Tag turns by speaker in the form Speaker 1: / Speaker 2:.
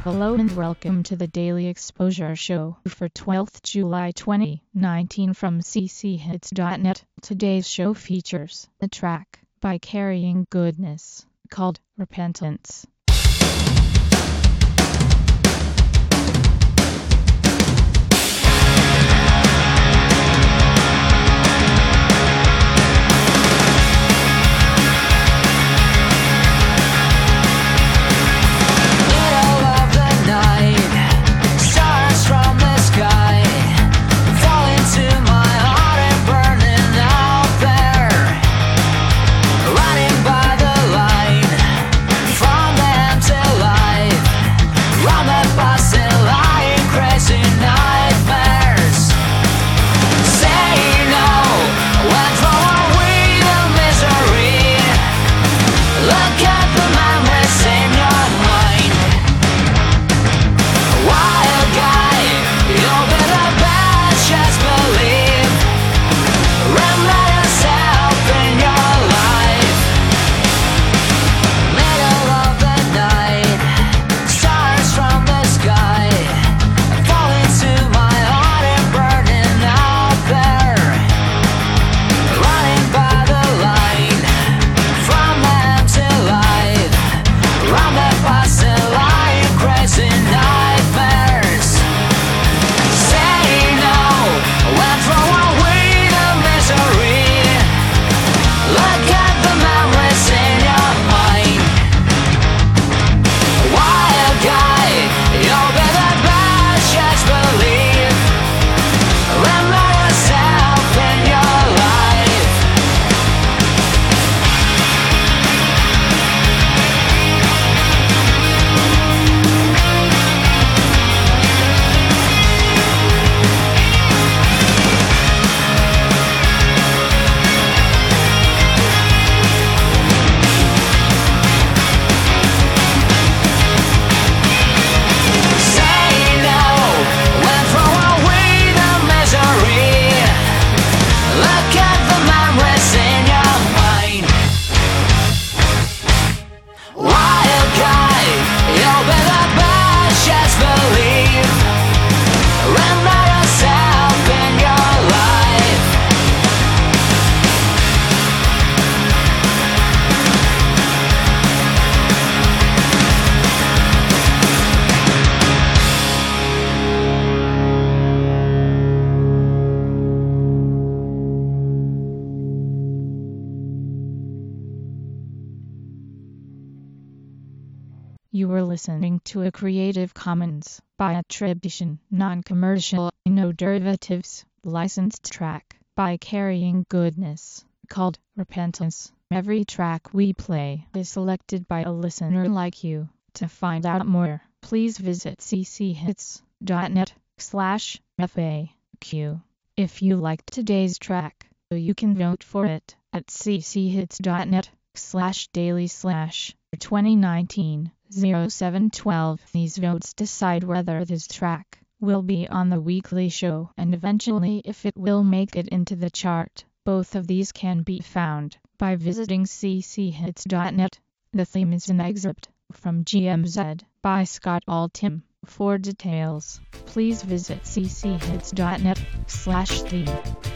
Speaker 1: Hello and welcome to the Daily Exposure Show for 12th July 2019 from cchits.net. Today's show features a track by Carrying Goodness called Repentance. You were listening to a Creative Commons by attribution, non-commercial, no derivatives, licensed track by Carrying Goodness called Repentance. Every track we play is selected by a listener like you. To find out more, please visit cchits.net/FAQ. If you liked today's track, you can vote for it at cchits.net/daily/2019. 0712. These votes decide whether this track will be on the weekly show and eventually if it will make it into the chart. Both of these can be found by visiting cchits.net. The theme is an excerpt from GMZ by Scott Altham. For details, please visit cchits.net/theme.